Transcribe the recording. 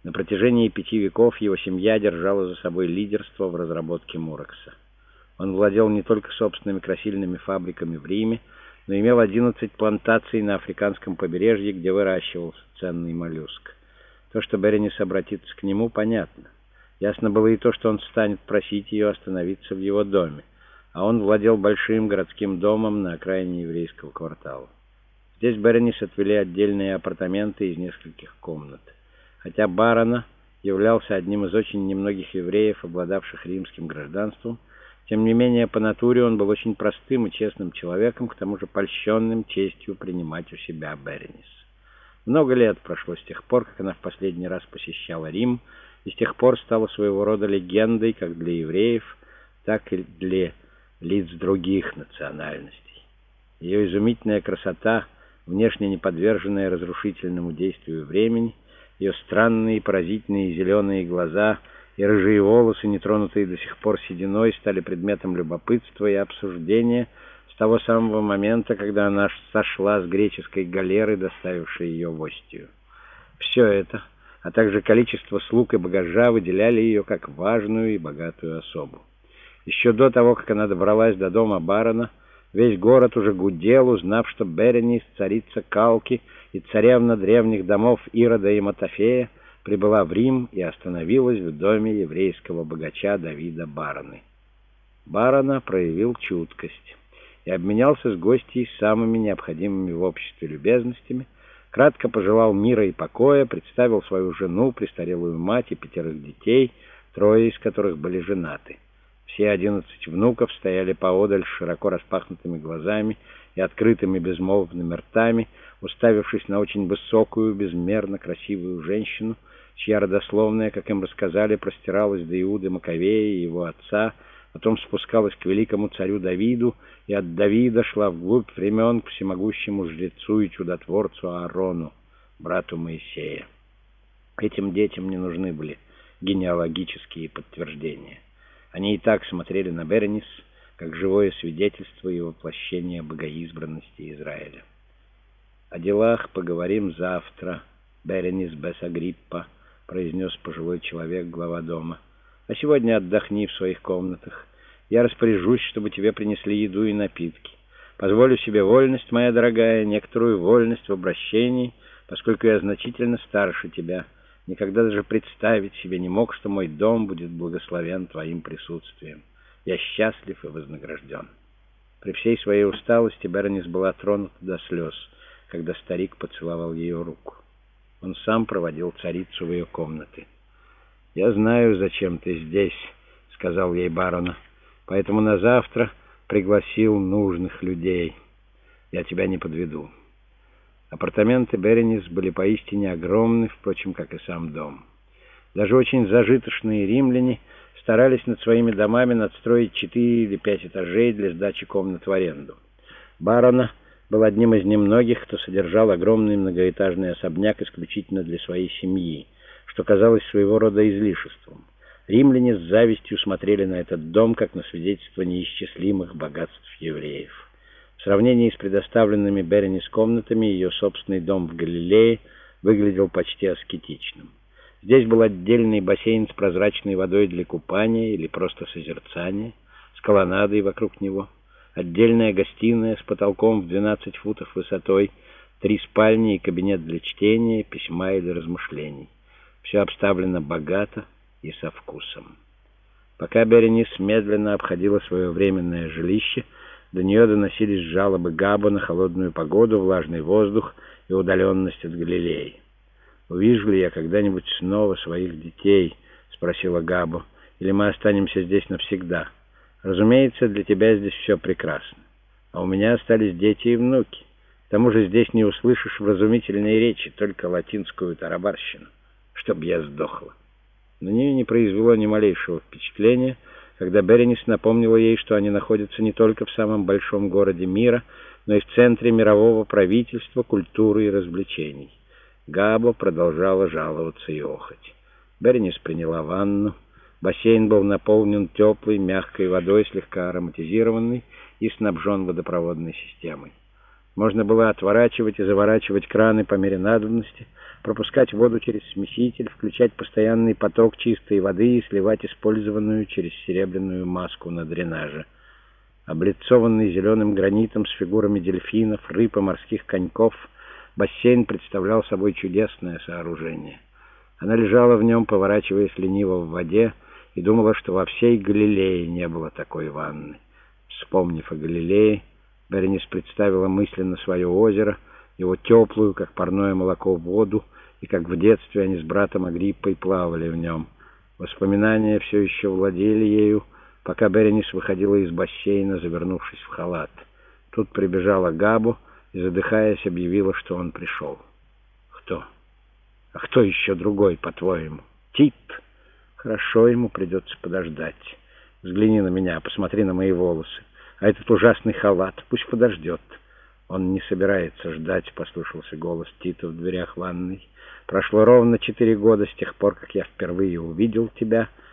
На протяжении 5 веков его семья держала за собой лидерство в разработке мурекса. Он владел не только собственными красильными фабриками в Риме, но имел 11 плантаций на африканском побережье, где выращивался ценный моллюск. То, что Беренис обратится к нему, понятно. Ясно было и то, что он станет просить ее остановиться в его доме, а он владел большим городским домом на окраине еврейского квартала. Здесь Беренис отвели отдельные апартаменты из нескольких комнат. Хотя Барона являлся одним из очень немногих евреев, обладавших римским гражданством, тем не менее по натуре он был очень простым и честным человеком, к тому же польщенным честью принимать у себя Беренис. Много лет прошло с тех пор, как она в последний раз посещала Рим, и с тех пор стала своего рода легендой как для евреев, так и для лиц других национальностей. Ее изумительная красота, внешне не подверженная разрушительному действию времени, ее странные поразительные зеленые глаза и рыжие волосы, не тронутые до сих пор сединой, стали предметом любопытства и обсуждения с того самого момента, когда она сошла с греческой галеры, доставившей ее в Остию. Все это, а также количество слуг и багажа выделяли ее как важную и богатую особу. Еще до того, как она добралась до дома барона, весь город уже гудел, узнав, что Беренис, царица Калки и царевна древних домов Ирода и Матофея, прибыла в Рим и остановилась в доме еврейского богача Давида Бароны. Барона проявил чуткость и обменялся с гостьей самыми необходимыми в обществе любезностями, кратко пожелал мира и покоя, представил свою жену, престарелую мать и 5 детей, 3 из которых были женаты. Все 11 внуков стояли поодаль с широко распахнутыми глазами и открытыми безмолвными ртами, уставившись на очень высокую, безмерно красивую женщину, чья родословная, как им рассказали, простиралась до Иуды Маковея и его отца, потом спускалась к великому царю Давиду, и от Давида шла вглубь времен к всемогущему жрецу и чудотворцу Аарону, брату Моисея. Этим детям не нужны были генеалогические подтверждения. Они и так смотрели на Беренис как живое свидетельство и воплощение богоизбранности Израиля. «О делах поговорим завтра, Беренис бес Агриппа», — произнес пожилой человек, глава дома. «А сегодня отдохни в своих комнатах. Я распоряжусь, чтобы тебе принесли еду и напитки. Позволю себе вольность, моя дорогая, некоторую вольность в обращении, поскольку я значительно старше тебя. Никогда даже представить себе не мог, что мой дом будет благословен твоим присутствием. Я счастлив и вознагражден». При всей своей усталости Беренис была тронута до слез, когда старик поцеловал ее руку. Он сам проводил царицу в ее комнаты. «Я знаю, зачем ты здесь», — сказал ей барона, — «поэтому на завтра пригласил нужных людей. Я тебя не подведу». Апартаменты Беренис были поистине огромны, впрочем, как и сам дом. Даже очень зажиточные римляне старались над своими домами надстроить 4 или 5 этажей для сдачи комнат в аренду. Барона был одним из немногих, кто содержал огромный многоэтажный особняк исключительно для своей семьи, что казалось своего рода излишеством. Римляне с завистью смотрели на этот дом, как на свидетельство неисчислимых богатств евреев. В сравнении с предоставленными Беренис комнатами, ее собственный дом в Галилее выглядел почти аскетичным. Здесь был отдельный бассейн с прозрачной водой для купания или просто созерцания, с колоннадой вокруг него, отдельная гостиная с потолком в 12 футов высотой, 3 спальни и кабинет для чтения, письма или размышлений. Все обставлено богато и со вкусом. Пока Беренис медленно обходила свое временное жилище, до нее доносились жалобы Габа на холодную погоду, влажный воздух и удаленность от Галилеи. «Увижу ли я когда-нибудь снова своих детей?» — спросила Габо. «Или мы останемся здесь навсегда? Разумеется, для тебя здесь все прекрасно. А у меня остались дети и внуки. К тому же здесь не услышишь вразумительной речи, только латинскую тарабарщину. Чтоб я сдохла». На нее не произвело ни малейшего впечатления, когда Беренис напомнила ей, что они находятся не только в самом большом городе мира, но и в центре мирового правительства, культуры и развлечений. Габо продолжала жаловаться и охоть. Беренис приняла ванну. Бассейн был наполнен теплой, мягкой водой, слегка ароматизированной, и снабжен водопроводной системой. Можно было отворачивать и заворачивать краны по мере надобности, пропускать воду через смеситель, включать постоянный поток чистой воды и сливать использованную через серебряную маску на дренаже. Облицованный зеленым гранитом с фигурами дельфинов, рыб и морских коньков, бассейн представлял собой чудесное сооружение. Она лежала в нем, поворачиваясь лениво в воде, и думала, что во всей Галилее не было такой ванны. Вспомнив о Галилее, Беренис представила мысленно свое озеро, его теплую, как парное молоко, воду, и как в детстве они с братом Агриппой плавали в нем. Воспоминания все еще владели ею, пока Беренис выходила из бассейна, завернувшись в халат. Тут прибежала Габо и, задыхаясь, объявила, что он пришел. «Кто? А кто еще другой, по-твоему? Тит? Хорошо, ему придется подождать. Взгляни на меня, посмотри на мои волосы. А этот ужасный халат пусть подождет». «Он не собирается ждать», — послышался голос Тита в дверях ванной. «Прошло ровно 4 года с тех пор, как я впервые увидел тебя».